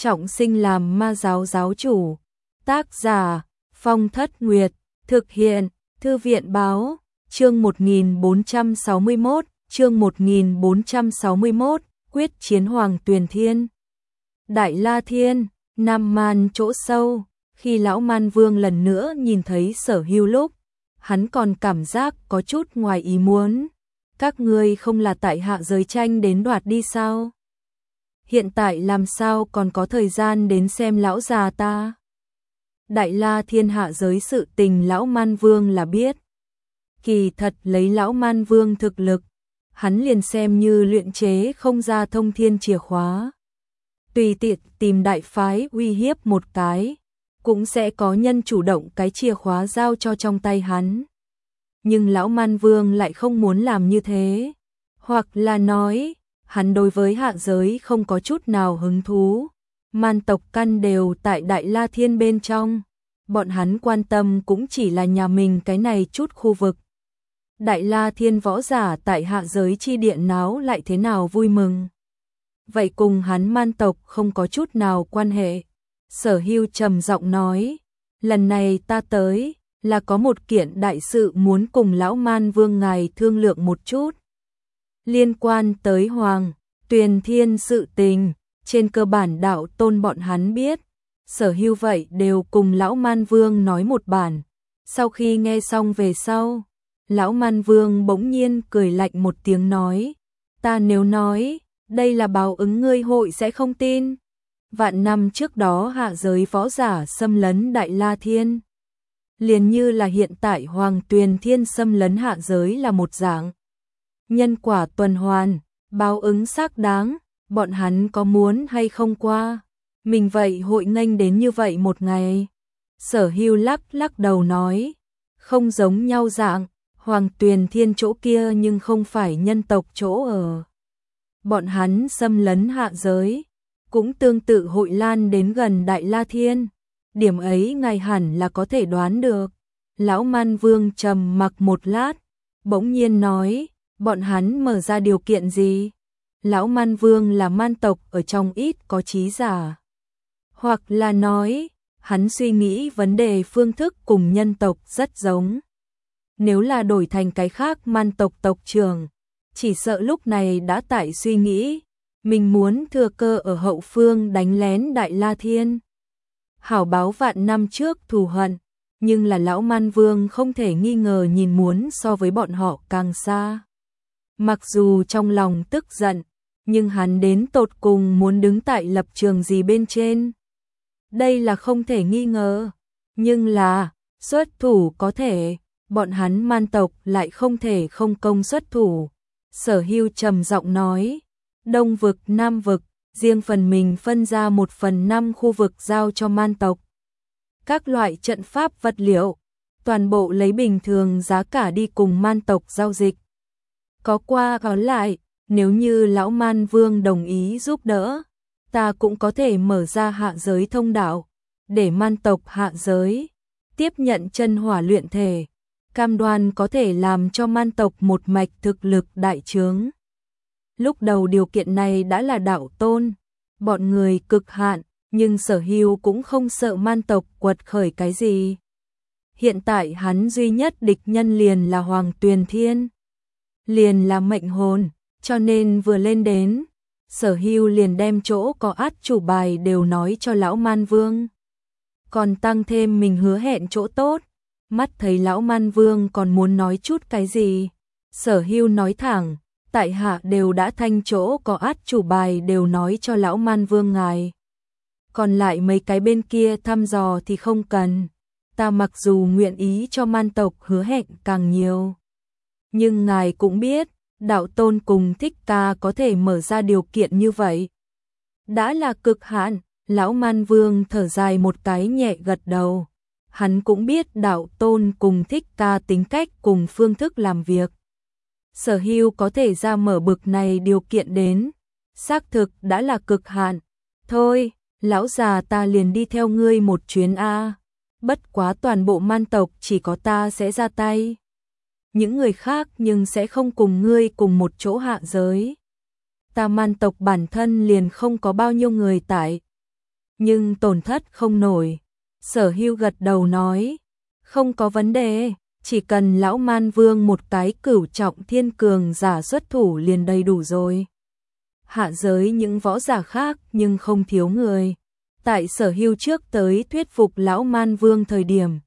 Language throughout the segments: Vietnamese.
trọng sinh làm ma giáo giáo chủ. Tác giả Phong Thất Nguyệt. Thực hiện Thư viện báo. Chương 1461. Chương 1461. Quyết chiến Hoàng Tuyền Thiên. Đại La Thiên, Nam Man chỗ sâu. Khi lão Man Vương lần nữa nhìn thấy Sở Hưu lúc, hắn còn cảm giác có chút ngoài ý muốn. Các ngươi không là tại hạ giới tranh đến đoạt đi sao? Hiện tại làm sao còn có thời gian đến xem lão già ta? Đại La Thiên hạ giới sự tình lão Man Vương là biết. Kỳ thật lấy lão Man Vương thực lực, hắn liền xem như luyện chế không ra thông thiên chìa khóa. Tùy tiện tìm đại phái uy hiếp một cái, cũng sẽ có nhân chủ động cái chìa khóa giao cho trong tay hắn. Nhưng lão Man Vương lại không muốn làm như thế. Hoặc là nói, hắn đối với hạ giới không có chút nào hứng thú. Man tộc căn đều tại Đại La Thiên bên trong. Bọn hắn quan tâm cũng chỉ là nhà mình cái này chút khu vực. Đại La Thiên võ giả tại hạ giới chi địa náo lại thế nào vui mừng. Vậy cùng hắn man tộc không có chút nào quan hệ. Sở Hưu trầm giọng nói, lần này ta tới là có một kiện đại sự muốn cùng lão Man Vương ngài thương lượng một chút. Liên quan tới Hoàng Tuyền Thiên sự tình, trên cơ bản đạo tôn bọn hắn biết. Sở Hưu vậy đều cùng lão Man Vương nói một bản. Sau khi nghe xong về sau, lão Man Vương bỗng nhiên cười lạnh một tiếng nói, ta nếu nói, đây là báo ứng ngươi hội sẽ không tin. Vạn năm trước đó hạ giới võ giả xâm lấn Đại La Thiên. Liền như là hiện tại Hoàng Tuyền Thiên xâm lấn hạ giới là một dạng. Nhân quả tuần hoàn, báo ứng xác đáng, bọn hắn có muốn hay không qua. Mình vậy hội nghênh đến như vậy một ngày. Sở Hưu lắc đầu nói, không giống nhau dạng, Hoàng Tuyền Thiên chỗ kia nhưng không phải nhân tộc chỗ ở. Bọn hắn xâm lấn hạ giới, cũng tương tự hội lan đến gần Đại La Thiên. Điểm ấy ngài hẳn là có thể đoán được. Lão Man Vương trầm mặc một lát, bỗng nhiên nói, bọn hắn mở ra điều kiện gì? Lão Man Vương là man tộc ở trong ít có trí giả. Hoặc là nói, hắn suy nghĩ vấn đề phương thức cùng nhân tộc rất giống. Nếu là đổi thành cái khác man tộc tộc trưởng, chỉ sợ lúc này đã tại suy nghĩ, mình muốn thừa cơ ở hậu phương đánh lén Đại La Thiên. Hảo báo vạn năm trước thù hận, nhưng là lão Man Vương không thể nghi ngờ nhìn muốn so với bọn họ càng xa. Mặc dù trong lòng tức giận, nhưng hắn đến tột cùng muốn đứng tại lập trường gì bên trên. Đây là không thể nghi ngờ, nhưng là xuất thủ có thể, bọn hắn man tộc lại không thể không công xuất thủ. Sở Hưu trầm giọng nói, Đông vực, Nam vực, riêng phần mình phân ra 1/5 khu vực giao cho man tộc. Các loại trận pháp vật liệu, toàn bộ lấy bình thường giá cả đi cùng man tộc giao dịch. Có qua có lại, nếu như lão Man Vương đồng ý giúp đỡ, ta cũng có thể mở ra hạ giới thông đạo, để man tộc hạ giới tiếp nhận chân hỏa luyện thể, cam đoan có thể làm cho man tộc một mạch thực lực đại trướng. Lúc đầu điều kiện này đã là đạo tôn, bọn người cực hạn, nhưng Sở Hưu cũng không sợ man tộc quật khởi cái gì. Hiện tại hắn duy nhất địch nhân liền là Hoàng Tuyền Thiên, liền là mệnh hồn, cho nên vừa lên đến, Sở Hưu liền đem chỗ có át chủ bài đều nói cho lão Man Vương. Còn tăng thêm mình hứa hẹn chỗ tốt, mắt thấy lão Man Vương còn muốn nói chút cái gì. Sở Hưu nói thẳng, tại hạ đều đã thanh chỗ có át chủ bài đều nói cho lão Man Vương ngài. Còn lại mấy cái bên kia thăm dò thì không cần. Ta mặc dù nguyện ý cho man tộc hứa hẹn càng nhiều, nhưng ngài cũng biết, đạo tôn cùng Thích Ca có thể mở ra điều kiện như vậy. Đã là cực hạn, lão Man Vương thở dài một cái nhẹ gật đầu. Hắn cũng biết đạo tôn cùng Thích Ca tính cách cùng phương thức làm việc. Sở Hưu có thể ra mở bực này điều kiện đến, xác thực đã là cực hạn. Thôi, lão già ta liền đi theo ngươi một chuyến a. Bất quá toàn bộ man tộc chỉ có ta sẽ ra tay. Những người khác nhưng sẽ không cùng ngươi cùng một chỗ hạ giới. Ta man tộc bản thân liền không có bao nhiêu người tại. nhưng tổn thất không nổi. Sở Hưu gật đầu nói, không có vấn đề, chỉ cần lão Man Vương một cái cửu trọng thiên cường giả xuất thủ liền đầy đủ rồi. Hạ giới những võ giả khác nhưng không thiếu người. Tại Sở Hưu trước tới thuyết phục lão Man Vương thời điểm,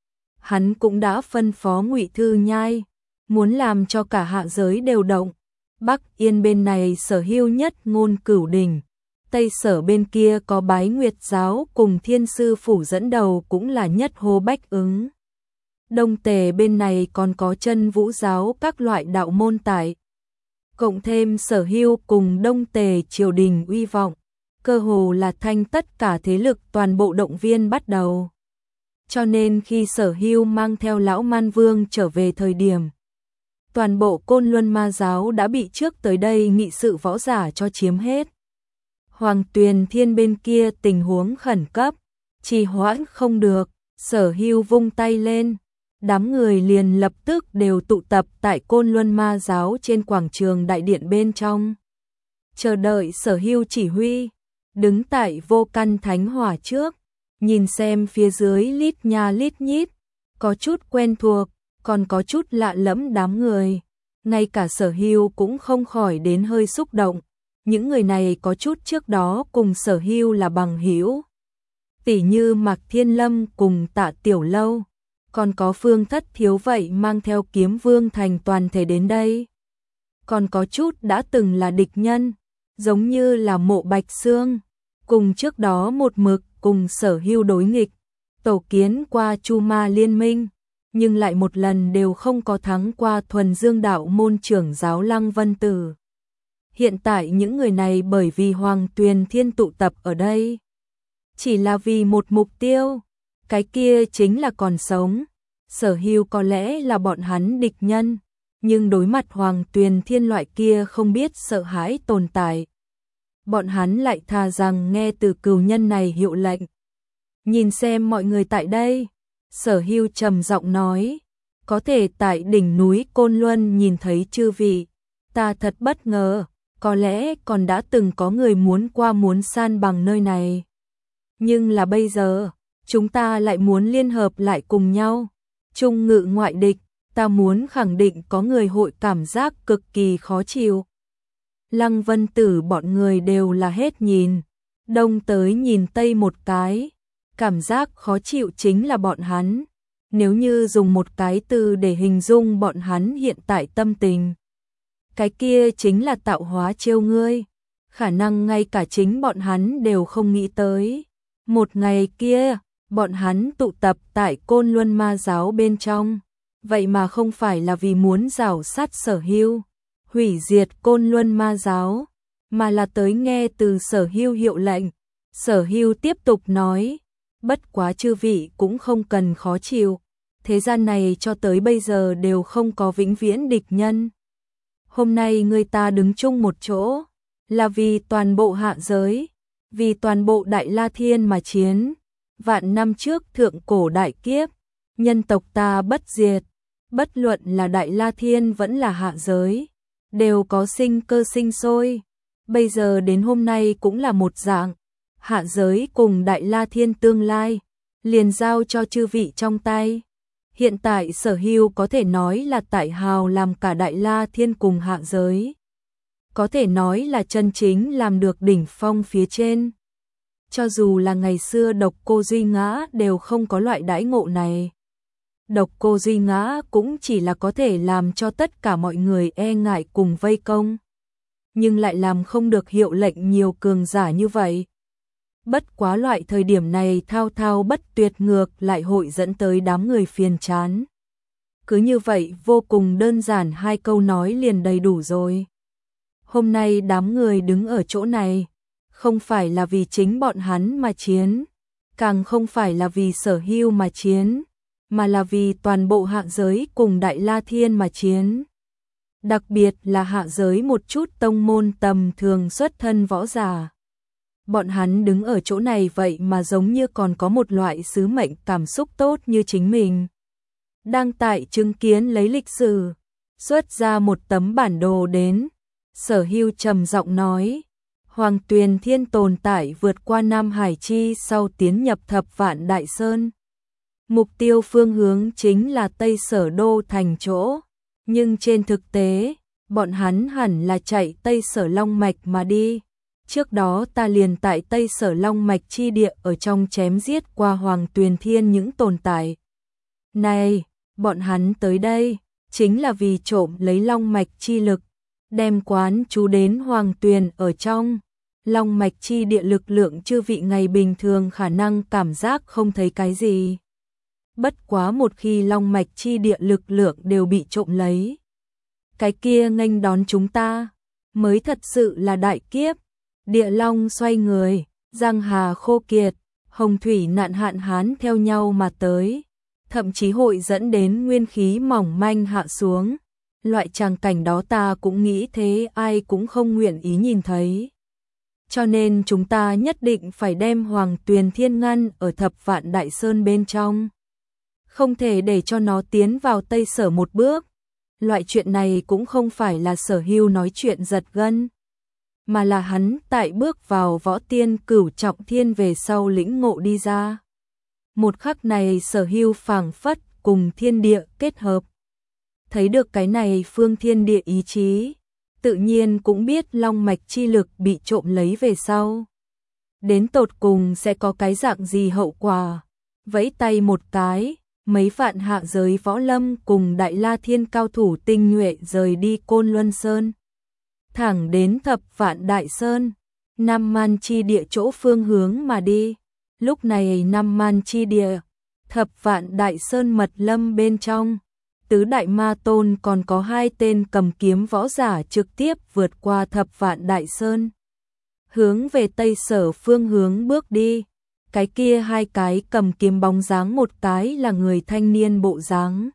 hắn cũng đã phân phó Ngụy Thư Nhai, muốn làm cho cả hạ giới đều động. Bắc Yên bên này Sở Hưu nhất ngôn cửu đỉnh, Tây Sở bên kia có Bái Nguyệt giáo cùng Thiên Sư phủ dẫn đầu cũng là nhất hô bách ứng. Đông Tề bên này còn có Chân Vũ giáo các loại đạo môn tại. Cộng thêm Sở Hưu cùng Đông Tề triều đình uy vọng, cơ hồ là thanh tất cả thế lực toàn bộ động viên bắt đầu. Cho nên khi Sở Hưu mang theo lão Man Vương trở về thời điểm, toàn bộ Côn Luân Ma giáo đã bị trước tới đây nghị sự võ giả cho chiếm hết. Hoàng Tuyền Thiên bên kia tình huống khẩn cấp, trì hoãn không được, Sở Hưu vung tay lên, đám người liền lập tức đều tụ tập tại Côn Luân Ma giáo trên quảng trường đại điện bên trong. Chờ đợi Sở Hưu chỉ huy, đứng tại Vô Căn Thánh Hỏa trước, nhìn xem phía dưới lít nha lít nhít, có chút quen thuộc, còn có chút lạ lẫm đám người. Ngay cả Sở Hưu cũng không khỏi đến hơi xúc động. Những người này có chút trước đó cùng Sở Hưu là bằng hữu, tỉ như Mạc Thiên Lâm cùng Tạ Tiểu Lâu, còn có Phương Thất Thiếu vậy mang theo Kiếm Vương thành toàn thể đến đây. Còn có chút đã từng là địch nhân, giống như là Mộ Bạch Xương, cùng trước đó một mực cùng Sở Hưu đối nghịch, tổ kiến qua Chu Ma liên minh, nhưng lại một lần đều không có thắng qua Thuần Dương đạo môn trưởng giáo Lăng Vân Tử. Hiện tại những người này bởi vì Hoàng Tuyền Thiên tụ tập ở đây, chỉ là vì một mục tiêu, cái kia chính là còn sống. Sở Hưu có lẽ là bọn hắn địch nhân, nhưng đối mặt Hoàng Tuyền Thiên loại kia không biết sợ hãi tồn tại, bọn hắn lại thà rằng nghe từ cừu nhân này hiệu lệnh. Nhìn xem mọi người tại đây, Sở Hưu trầm giọng nói, có thể tại đỉnh núi Côn Luân nhìn thấy chư vị, ta thật bất ngờ, có lẽ còn đã từng có người muốn qua muốn san bằng nơi này. Nhưng là bây giờ, chúng ta lại muốn liên hợp lại cùng nhau, chung ngự ngoại địch, ta muốn khẳng định có người hội cảm giác cực kỳ khó chịu. Lăng Vân Tử bọn người đều là hết nhìn, đông tới nhìn tây một cái, cảm giác khó chịu chính là bọn hắn. Nếu như dùng một cái từ để hình dung bọn hắn hiện tại tâm tình, cái kia chính là tạo hóa trêu ngươi, khả năng ngay cả chính bọn hắn đều không nghĩ tới. Một ngày kia, bọn hắn tụ tập tại Côn Luân Ma giáo bên trong, vậy mà không phải là vì muốn rảo sát Sở Hưu, hủy diệt Côn Luân Ma giáo, mà là tới nghe từ Sở Hưu hiệu lệnh. Sở Hưu tiếp tục nói, bất quá chư vị cũng không cần khó chịu, thế gian này cho tới bây giờ đều không có vĩnh viễn địch nhân. Hôm nay người ta đứng chung một chỗ, là vì toàn bộ hạ giới, vì toàn bộ Đại La Thiên mà chiến. Vạn năm trước thượng cổ đại kiếp, nhân tộc ta bất diệt, bất luận là Đại La Thiên vẫn là hạ giới, đều có sinh cơ sinh sôi. Bây giờ đến hôm nay cũng là một dạng, hạ giới cùng Đại La Thiên tương lai, liền giao cho chư vị trong tay. Hiện tại Sở Hưu có thể nói là tại hào làm cả Đại La Thiên cùng hạ giới, có thể nói là chân chính làm được đỉnh phong phía trên. Cho dù là ngày xưa Độc Cô Duy Ngã đều không có loại đãi ngộ này. Độc Cô Duy Ngã cũng chỉ là có thể làm cho tất cả mọi người e ngại cùng vây công, nhưng lại làm không được hiệu lệnh nhiều cường giả như vậy. Bất quá loại thời điểm này thao thao bất tuyệt ngược lại hội dẫn tới đám người phiền chán. Cứ như vậy vô cùng đơn giản hai câu nói liền đầy đủ rồi. Hôm nay đám người đứng ở chỗ này, không phải là vì chính bọn hắn mà chiến, càng không phải là vì Sở Hưu mà chiến, mà là vì toàn bộ hạ giới cùng Đại La Thiên mà chiến. Đặc biệt là hạ giới một chút tông môn tầm thường xuất thân võ giả. Bọn hắn đứng ở chỗ này vậy mà giống như còn có một loại sứ mệnh cảm xúc tốt như chính mình. Đang tại chứng kiến lấy lịch sử, xuất ra một tấm bản đồ đến. Sở Hưu trầm giọng nói, Hoàng Tuyền Thiên tồn tại vượt qua Nam Hải chi sau tiến nhập Thập Vạn Đại Sơn. Mục tiêu phương hướng chính là Tây Sở Đô thành chỗ, nhưng trên thực tế, bọn hắn hẳn là chạy Tây Sở Long Mạch mà đi. Trước đó ta liền tại Tây Sở Long Mạch chi địa ở trong chém giết qua Hoàng Tuyền Thiên những tồn tại. Này, bọn hắn tới đây, chính là vì trộm lấy Long Mạch chi lực, đem quán chú đến Hoàng Tuyền ở trong. Long Mạch chi địa lực lượng chư vị ngày bình thường khả năng cảm giác không thấy cái gì. Bất quá một khi Long Mạch chi địa lực lượng đều bị trộm lấy, cái kia nghênh đón chúng ta mới thật sự là đại kiếp. Địa Long xoay người, Giang Hà khô kiệt, Hồng Thủy nạn hạn hán theo nhau mà tới, thậm chí hội dẫn đến nguyên khí mỏng manh hạ xuống. Loại tràng cảnh đó ta cũng nghĩ thế, ai cũng không nguyện ý nhìn thấy. Cho nên chúng ta nhất định phải đem Hoàng Tuyền Thiên ngăn ở Thập Vạn Đại Sơn bên trong. Không thể để cho nó tiến vào Tây Sở một bước. Loại chuyện này cũng không phải là Sở Hưu nói chuyện giật gân, mà là hắn tại bước vào võ tiên cửu trọng thiên về sau lĩnh ngộ đi ra. Một khắc này Sở Hưu phảng phất cùng thiên địa kết hợp. Thấy được cái này phương thiên địa ý chí, tự nhiên cũng biết Long Mạch chi lực bị trộm lấy về sau. Đến tột cùng sẽ có cái dạng gì hậu quả. Vẫy tay một cái, mấy vạn hạ giới võ lâm cùng Đại La Thiên cao thủ tinh nhuệ rời đi Côn Luân Sơn. Thẳng đến Thập Vạn Đại Sơn, Nam Man chi địa chỗ phương hướng mà đi. Lúc này Nam Man chi địa, Thập Vạn Đại Sơn mật lâm bên trong, Tứ Đại Ma Tôn còn có 2 tên cầm kiếm võ giả trực tiếp vượt qua Thập Vạn Đại Sơn, hướng về Tây Sở phương hướng bước đi. Cái kia 2 cái cầm kiếm bóng dáng, một cái là người thanh niên bộ dáng,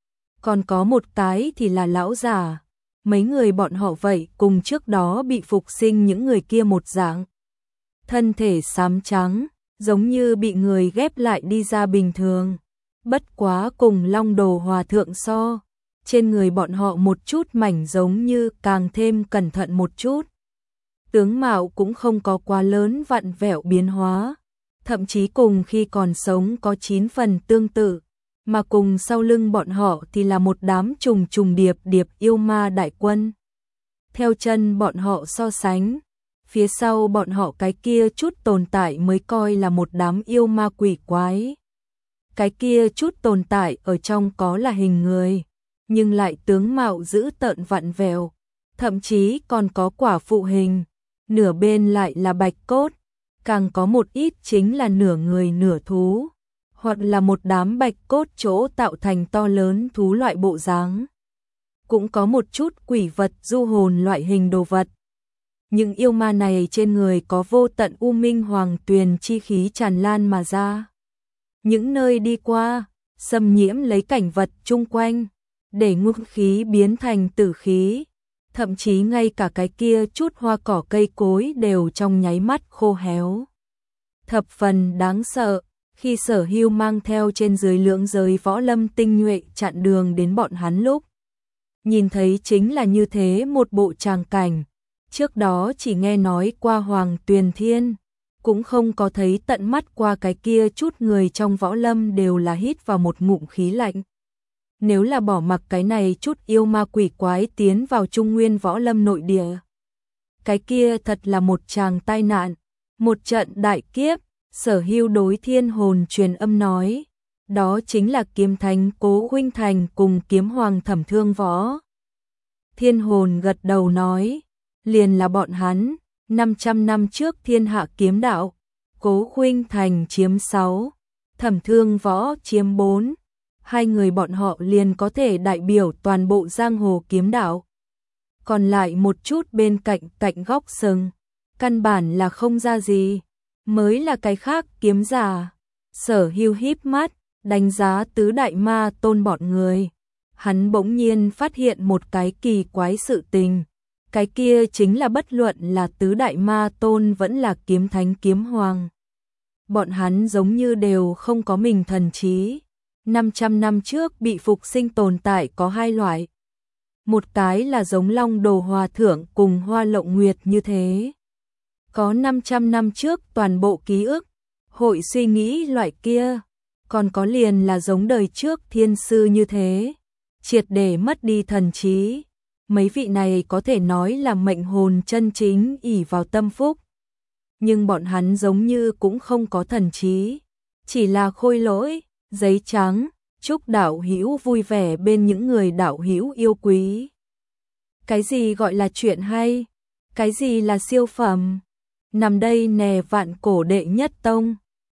còn có một cái thì là lão giả. Mấy người bọn họ vậy cùng trước đó bị phục sinh những người kia một dạng. Thân thể xám trắng, giống như bị người ghép lại đi ra bình thường. Bất quá cùng Long Đồ Hòa Thượng so, trên người bọn họ một chút mảnh giống như càng thêm cẩn thận một chút. Tướng mạo cũng không có quá lớn vặn vẹo biến hóa, thậm chí cùng khi còn sống có 9 phần tương tự, mà cùng sau lưng bọn họ thì là một đám trùng trùng điệp điệp yêu ma đại quân. Theo chân bọn họ so sánh, phía sau bọn họ cái kia chút tồn tại mới coi là một đám yêu ma quỷ quái. Cái kia chút tồn tại ở trong có là hình người, nhưng lại tướng mạo dữ tợn vặn vẹo, thậm chí còn có quả phụ hình, nửa bên lại là bạch cốt, càng có một ít chính là nửa người nửa thú, hoặc là một đám bạch cốt chỗ tạo thành to lớn thú loại bộ dáng. Cũng có một chút quỷ vật du hồn loại hình đồ vật. Những yêu ma này trên người có vô tận u minh hoàng tuyền chi khí tràn lan mà ra. Những nơi đi qua, xâm nhiễm lấy cảnh vật chung quanh, để ngũ khí biến thành tử khí, thậm chí ngay cả cái kia chút hoa cỏ cây cối đều trong nháy mắt khô héo. Thập phần đáng sợ, khi Sở Hưu mang theo trên dưới lượng giới võ lâm tinh nhuệ chặn đường đến bọn hắn lúc. Nhìn thấy chính là như thế một bộ tràng cảnh, trước đó chỉ nghe nói qua Hoàng Tuyền Thiên, cũng không có thấy tận mắt qua cái kia chút người trong võ lâm đều là hít vào một ngụm khí lạnh. Nếu là bỏ mặc cái này chút yêu ma quỷ quái tiến vào Trung Nguyên võ lâm nội địa, cái kia thật là một tràng tai nạn, một trận đại kiếp. Sở Hưu đối Thiên Hồn truyền âm nói, đó chính là kiếm thánh Cố Huynh Thành cùng kiếm hoàng Thẩm Thương Võ. Thiên Hồn gật đầu nói, liền là bọn hắn. 500 năm trước thiên hạ kiếm đạo, Cố Huynh Thành chiếm 6, Thẩm Thương Võ chiếm 4, 2 người bọn họ liền có thể đại biểu toàn bộ giang hồ kiếm đạo. Còn lại một chút bên cạnh góc sừng, căn bản là không ra gì, mới là cái khác kiếm giả. Sở Hưu híp mắt, đánh giá Tứ Đại Ma Tôn bọn người. Hắn bỗng nhiên phát hiện một cái kỳ quái sự tình. Cái kia chính là bất luận là Tứ Đại Ma Tôn vẫn là kiếm thánh kiếm hoàng, bọn hắn giống như đều không có mình thần trí. 500 năm trước bị phục sinh tồn tại có 2 loại. Một cái là giống Long Đồ Hòa Thượng cùng Hoa Lộng Nguyệt như thế. có 500 năm trước toàn bộ ký ức, hội suy nghĩ loại kia, còn có liền là giống đời trước thiên sư như thế, triệt để mất đi thần trí. Mấy vị này có thể nói là mệnh hồn chân chính ỷ vào tâm phúc, nhưng bọn hắn giống như cũng không có thần trí, chỉ là khôi lỗi, giấy trắng. Chúc đạo hữu vui vẻ bên những người đạo hữu yêu quý. Cái gì gọi là chuyện hay? Cái gì là siêu phẩm? Nằm đây nè vạn cổ đệ nhất tông.